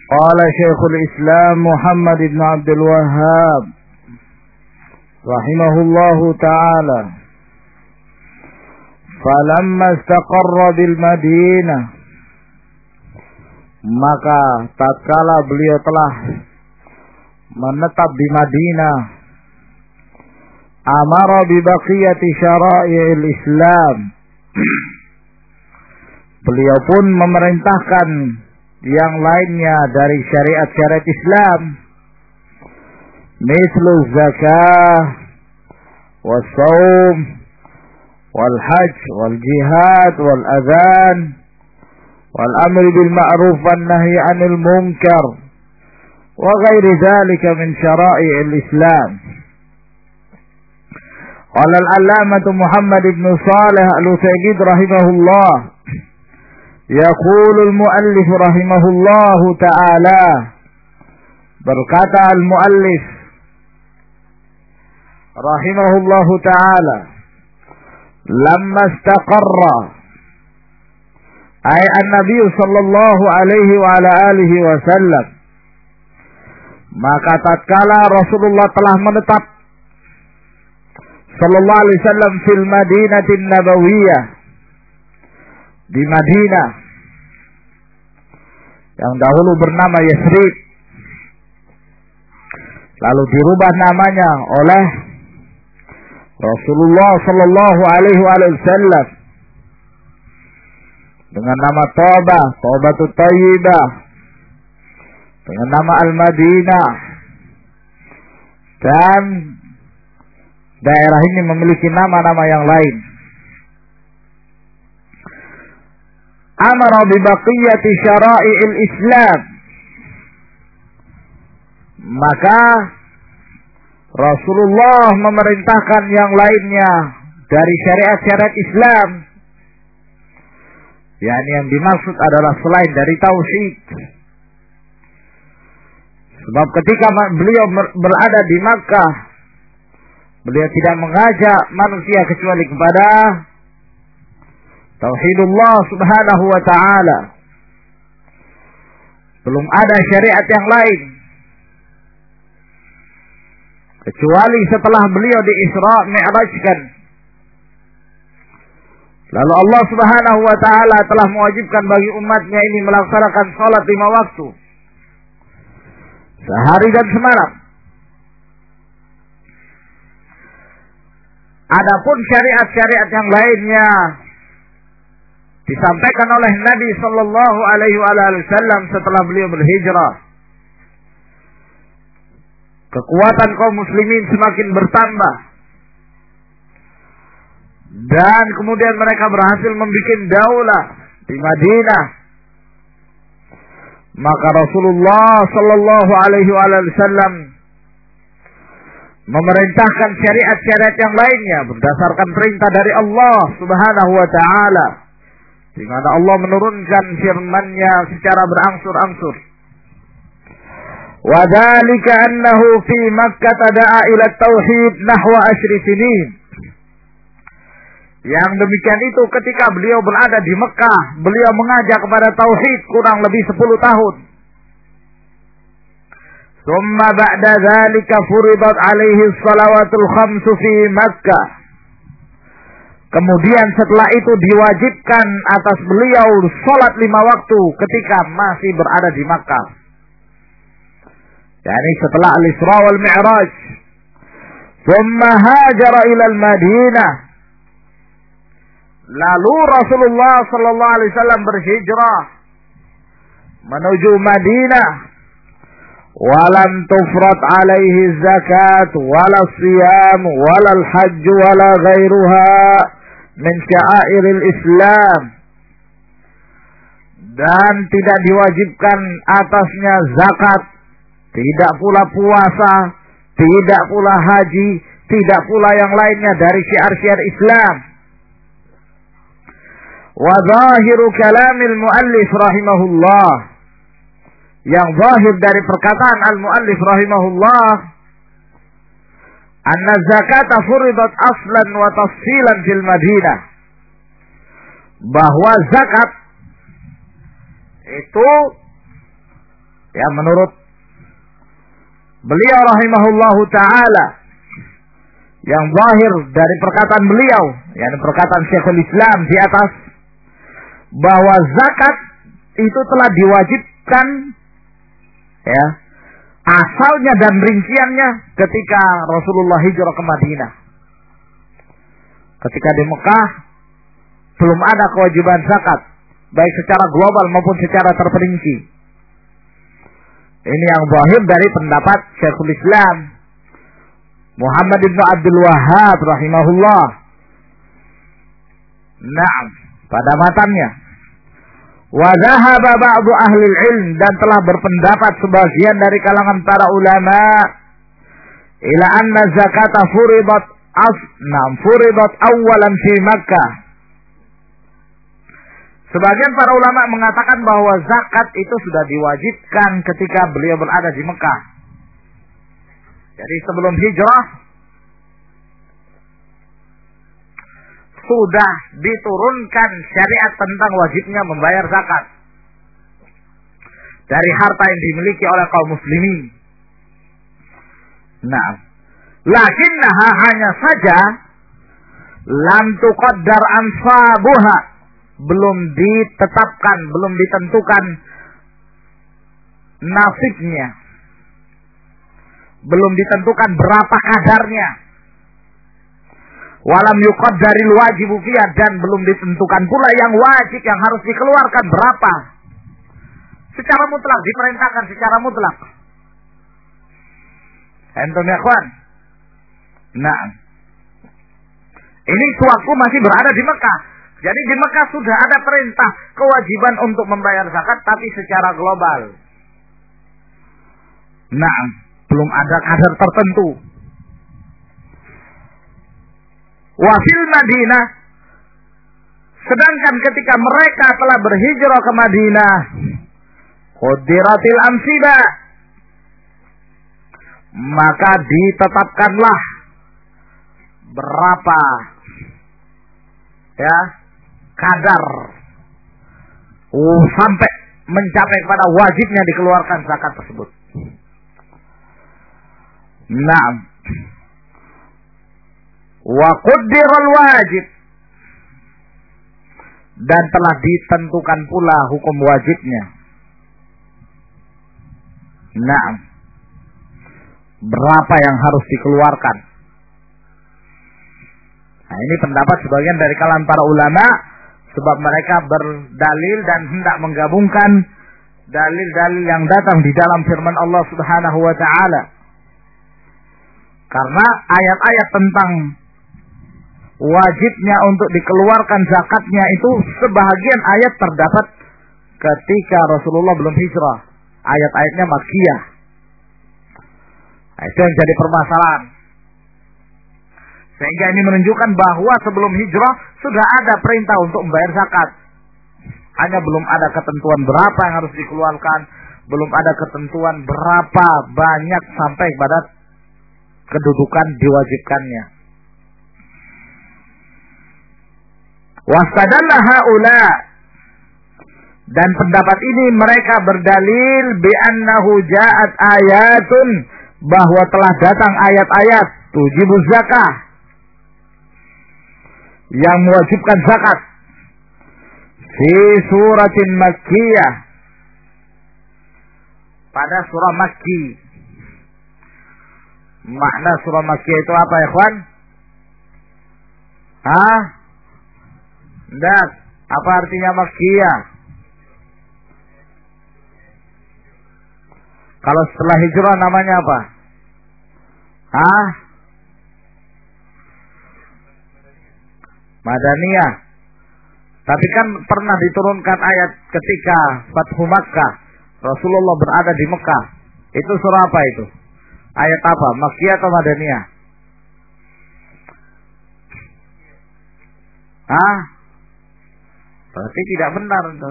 Qala Syekhul Islam Muhammad ibn Abdul Wahhab rahimahullahu ta'ala, falamma istaqarra bil Madinah, maka tatkala beliau telah menetap di Madinah, amara bi baqiyati syara'i'il Islam, beliau pun memerintahkan yang lainnya dari syariat-syariat Islam, mislu zakah was saum wal hajj wal jihad wal adhan wal amri bil ma'ruf wan nahyi 'anil munkar wa ghairi dzalika min syara'i'il Islam. Qala al-'allamah Muhammad ibn Shalih al-Utsaimin rahimahullah, yaqulu al-muallif rahimahullahu ta'ala, berkata al-muallif rahimahullahu ta'ala, lamma istaqarra ay an-nabiy sallallahu alaihi wa ala alihi wasallam, maka tatkala Rasulullah telah menetap sallallahu alaihi wasallam fil Madinatin Nabawiyah, di Madinah yang dahulu bernama Yathrib, lalu dirubah namanya oleh Rasulullah sallallahu alaihi wasallam dengan nama Taubah, Taubatut Thayyibah, dengan nama Al-Madinah, dan daerah ini memiliki nama-nama yang lain. Amara bi baqiyati syara'i'il Islam, maka Rasulullah memerintahkan yang lainnya dari syariat-syariat Islam, yakni yang dimaksud adalah selain dari tauhid. Sebab ketika beliau berada di Makkah, beliau tidak mengajak manusia kecuali kepada tauhidullah subhanahu wa ta'ala. Belum ada syariat yang lain kecuali setelah beliau di Isra Mi'rajkan. Lalu Allah subhanahu wa ta'ala telah mewajibkan bagi umatnya ini melaksanakan sholat 5 waktu, sehari dan semalam. Adapun syariat-syariat yang lainnya disampaikan oleh Nabi sallallahu alaihi wasallam setelah beliau berhijrah. Kekuatan kaum muslimin semakin bertambah, dan kemudian mereka berhasil membuat daulah di Madinah. Maka Rasulullah sallallahu alaihi wasallam memerintahkan syariat-syariat yang lainnya berdasarkan perintah dari Allah subhanahu wa ta'ala, di mana Allah menurunkan firman-Nya secara berangsur-angsur. Wa dzalika annahu fi Makkah da'a ila tauhid nahwa 10 sinin. Yang demikian itu ketika beliau berada di Mekah, beliau mengajak kepada tauhid kurang lebih 10 tahun. Tsumma ba'da dzalika furidat alaihi shalawatul khamsu fi Makkah. Kemudian setelah itu diwajibkan atas beliau salat 5 waktu ketika masih berada di Makkah. Yani setelah Al-Isra wal Mi'raj. Tsumma hajara ila al-Madinah. Lalu Rasulullah sallallahu alaihi wasallam berhijrah menuju Madinah. Walam tufrat alaihi zakat wala siyam wala al-hajj wala ghairuha min sya'airil Islam. Dan tidak diwajibkan atasnya zakat, tidak pula puasa, tidak pula haji, tidak pula yang lainnya dari syiar-syiar Islam. Wa zahiru kalamil muallif rahimahullah, yang zahir dari perkataan al-muallif rahimahullah, anna zakata furidat aslan wa tafsilan fil Madinah, bahwa zakat itu Ya, menurut beliau rahimahullahu ta'ala, yang zahir dari perkataan beliau, yakni perkataan Syekhul Islam di atas, bahwa zakat itu telah diwajibkan, ya, asalnya dan rinciannya ketika Rasulullah hijrah ke Madinah. Ketika di Mekah belum ada kewajiban zakat, baik secara global maupun secara terperinci. Ini yang zahir dari pendapat Syekhul Islam Muhammad ibn Abdul Wahhab rahimahullah. Naam, pada matannya. Wa dhahaba ba'du ahli ilm, dan telah berpendapat sebagian dari kalangan para ulama ila anna zakata furidat awalan fi Makkah. Sebagian para ulama mengatakan bahwa zakat itu sudah diwajibkan ketika beliau berada di Mekah. Jadi sebelum hijrah sudah diturunkan syariat tentang wajibnya membayar zakat dari harta yang dimiliki oleh kaum muslimin. Nah, lakinnaha, hanya saja lam tuqaddar ansabuha, belum ditetapkan, belum ditentukan nasibnya, belum ditentukan berapa kadarnya. Walam yuqaddaril wajibu fiha, dan belum ditentukan pula yang wajib yang harus dikeluarkan berapa. Secara mutlak diperintahkan secara mutlak. Antum ya kawan. Nah, ini sewaktu masih berada di Mekah. Jadi di Mekah sudah ada perintah kewajiban untuk membayar zakat, tapi secara global. Nah, belum ada kadar tertentu. Wafil Madinah, sedangkan ketika mereka telah berhijrah ke Madinah, qudiratil amsiba, maka ditetapkanlah berapa, ya, kadar sampai mencapai pada wajibnya dikeluarkan zakat tersebut. Nah, wa quddiral wajib, dan telah ditentukan pula hukum wajibnya. Nah, berapa yang harus dikeluarkan. Nah, ini pendapat sebagian dari kalangan para ulama, sebab mereka berdalil dan hendak menggabungkan dalil-dalil yang datang di dalam firman Allah Subhanahu wa taala. Karena ayat-ayat tentang wajibnya untuk dikeluarkan zakatnya itu sebahagian ayat terdapat ketika Rasulullah belum hijrah. Ayat-ayatnya Makkiyah. Nah, itu yang jadi permasalahan. Sehingga ini menunjukkan bahwa sebelum hijrah sudah ada perintah untuk membayar zakat. Hanya belum ada ketentuan berapa yang harus dikeluarkan, belum ada ketentuan berapa banyak sampai pada kedudukan diwajibkannya. Wastadalla haula, dan pendapat ini mereka berdalil bi annahu ja'at ayatun, bahwa telah datang ayat-ayat tujibuz zakah, yang mewajibkan zakat, fi suratin makkiyah, pada surah Makki. Makna surah Makkiyah itu apa ya kawan? Hah? Ndak, apa artinya Makkiyah? Kalau setelah hijrah namanya apa? Hah? Madaniyah. Tapi kan pernah diturunkan ayat ketika Fathu Makkah, Rasulullah berada di Mekah. Itu surah apa itu? Ayat apa? Makkiyah atau Madaniyah? Hah? Berarti tidak benar itu.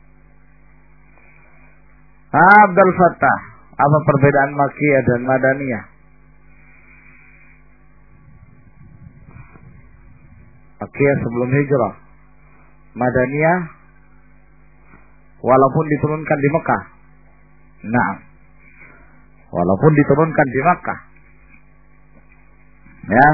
Abdul Fattah, apa perbedaan Makkiyah dan Madaniyah? Makkiyah sebelum hijrah, Madaniyah walaupun diturunkan di Mekah. Nah, walaupun diturunkan di Makkah. Ya.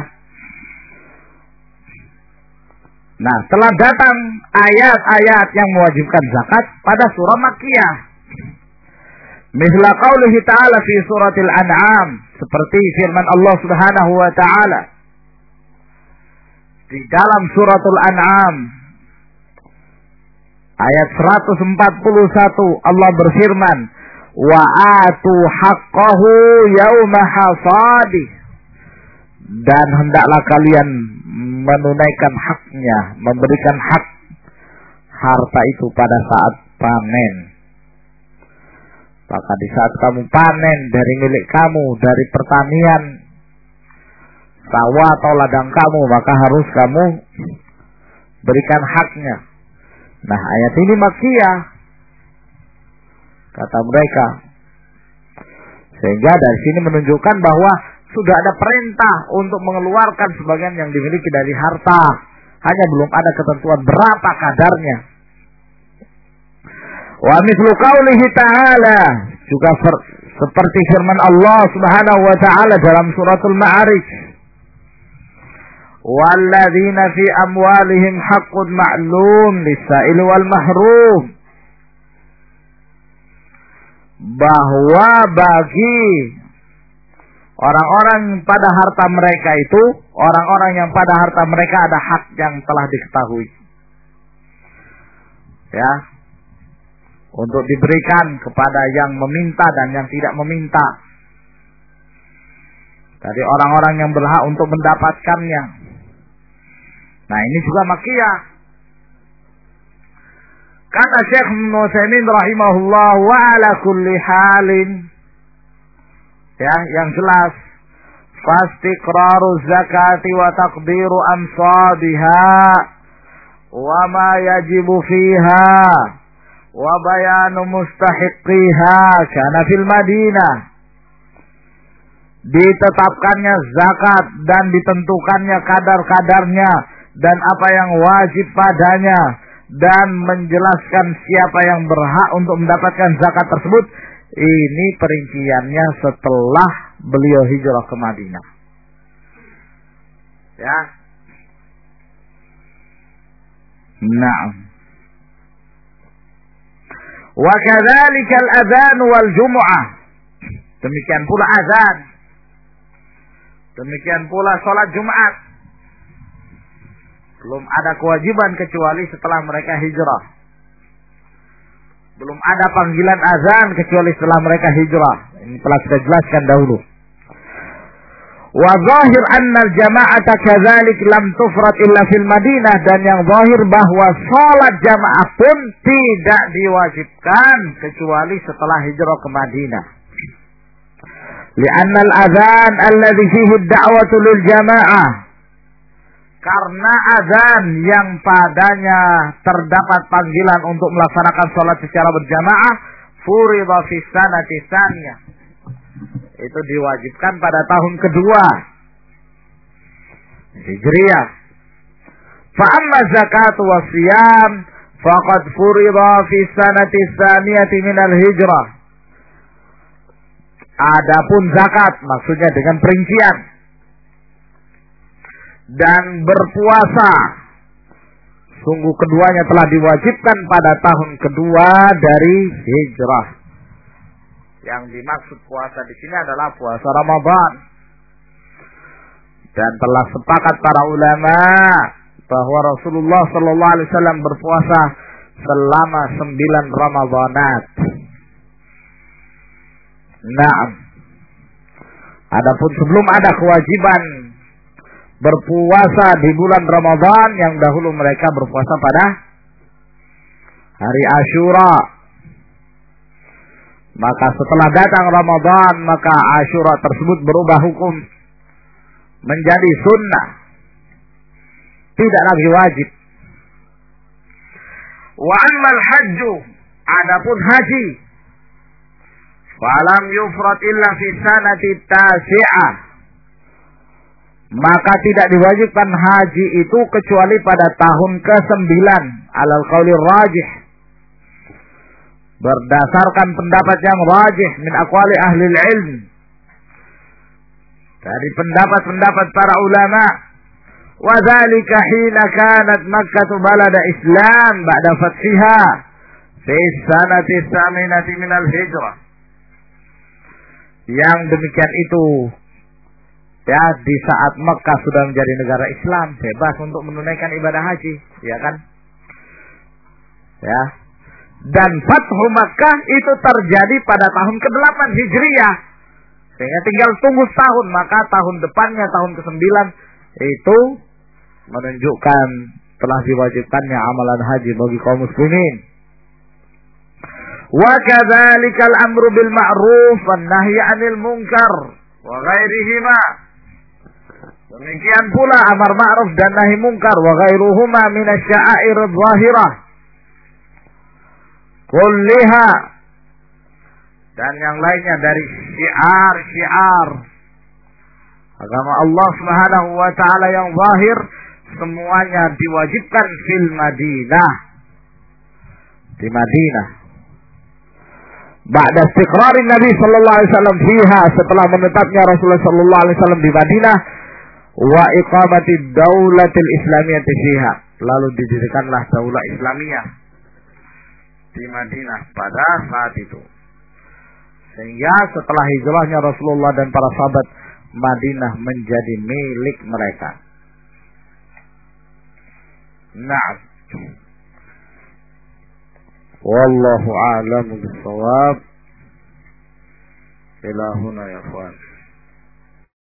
Nah, telah datang ayat-ayat yang mewajibkan zakat pada surah Makkiyah. Misla qaulihi ta'ala fi suratil An'am, seperti firman Allah Subhanahu wa taala di dalam suratul An'am ayat 141, Allah berfirman, wa atu haqqahu yauma hasadi, dan hendaklah kalian menunaikan haknya, memberikan hak harta itu pada saat panen. Maka di saat kamu panen dari milik kamu, dari pertanian sawah atau ladang kamu, maka harus kamu berikan haknya. Nah, ayat ini Makkiyah, kata mereka. Sehingga dari sini menunjukkan bahwa sudah ada perintah untuk mengeluarkan sebagian yang dimiliki dari harta. Hanya belum ada ketentuan berapa kadarnya. Wa mithlu qaulihi ta'ala, juga seperti firman Allah Subhanahu wa taala dalam suratul Ma'arij, walladzina fi amwalihim haqqun ma'lum lis-sa'il wal mahrum, bahwa bagi orang-orang pada harta mereka itu, orang-orang yang pada harta mereka ada hak yang telah diketahui. Ya. Untuk diberikan kepada yang meminta dan yang tidak meminta. Dari orang-orang yang berhak untuk mendapatkannya. Nah, ini juga Makkiyah. Kata Syekh Ibnu Utsaimin rahimahullah, wa ala kulli halin, ya, yang jelas, fastiqraru zakati wa taqdiru amsabiha wa ma yajibu fiha wa bayanu mustahiqiha kana fil Madinah. Ditetapkannya zakat dan ditentukannya kadar-kadarnya dan apa yang wajib padanya, dan menjelaskan siapa yang berhak untuk mendapatkan zakat tersebut. Ini perinciannya setelah beliau hijrah ke Madinah. Ya. Nah. Wa kadzalika al-adzan wal jumu'ah. Demikian pula azan. Demikian pula salat Jumat. Belum ada kewajiban kecuali setelah mereka hijrah. Belum ada panggilan azan kecuali setelah mereka hijrah. Ini telah kita jelaskan dahulu. Wa zahir anna al-jama'ata kadzalik lam tufrad illa fil Madinah, dan yang zahir bahwa salat jamaah pun tidak diwajibkan kecuali setelah hijrah ke Madinah. Li'anna al-adzan alladhi fihi ad-da'watu lil jama'ah, karena azan yang padanya terdapat panggilan untuk melaksanakan sholat secara berjamaah, furidha fi sanati tsaniyah, itu diwajibkan pada tahun kedua Hijriyah. Fa amma zakatu wa siyam faqad furidha fi sanati tsaniyati min al-hijrah. Adapun zakat, maksudnya dengan perincian, dan berpuasa, sungguh keduanya telah diwajibkan pada tahun kedua dari hijrah. Yang dimaksud puasa di sini adalah puasa Ramadan. Dan telah sepakat para ulama bahwa Rasulullah sallallahu alaihi wasallam berpuasa selama 9 Ramadanat. Nah, adapun sebelum ada kewajiban berpuasa di bulan Ramadan, yang dahulu mereka berpuasa pada hari Asyura. Maka setelah datang Ramadan, maka Asyura tersebut berubah hukum menjadi sunnah, tidak lagi wajib. Wa ammal hajju, adapun haji, falam yufrad illa fi sanati tasi'ah, maka tidak diwajibkan haji itu kecuali pada tahun ke-9 alal qauli rajih, berdasarkan pendapat yang rajih min aqwali ahli ilm, dari pendapat-pendapat para ulama. Wa dzalika hina kanat Makkah balada Islam ba'da fathiha fi sanati tsaminati min al-hijrah. Yang demikian itu ya di saat Mekah sudah menjadi negara Islam, bebas untuk menunaikan ibadah haji, ya kan? Ya. Dan Fathu Makkah itu terjadi pada tahun ke-8 Hijriah. Sehingga tinggal tunggu setahun, maka tahun depannya tahun ke-9 itu menunjukkan telah diwajibkannya amalan haji bagi kaum muslimin. Wa kadzalikal amru bil ma'ruf wan nahyi 'anil munkar wa ghairihima. Demikian pula amar ma'ruf dan nahi munkar wa ghairuhuma min asy-sya'air adh-dhahirah kulliha, dan yang lainnya dari syiar-syiar agama Allah Subhanahu wa taala yang zahir, semuanya diwajibkan fil Madinah, di Madinah. Ba'da istiqrarin Nabi sallallahu alaihi wasallam fiha, setelah menetapnya Rasulullah sallallahu alaihi wasallam di Madinah, wa iqamati daulatil islamiyyah fiha, lalu didirikanlah daulah Islamiyah di Madinah pada saat itu. Sehingga setelah hijrahnya Rasulullah dan para sahabat, Madinah menjadi milik mereka. Naam. Wallahu a'lamu bis-shawab. Ila huna ya ikhwan.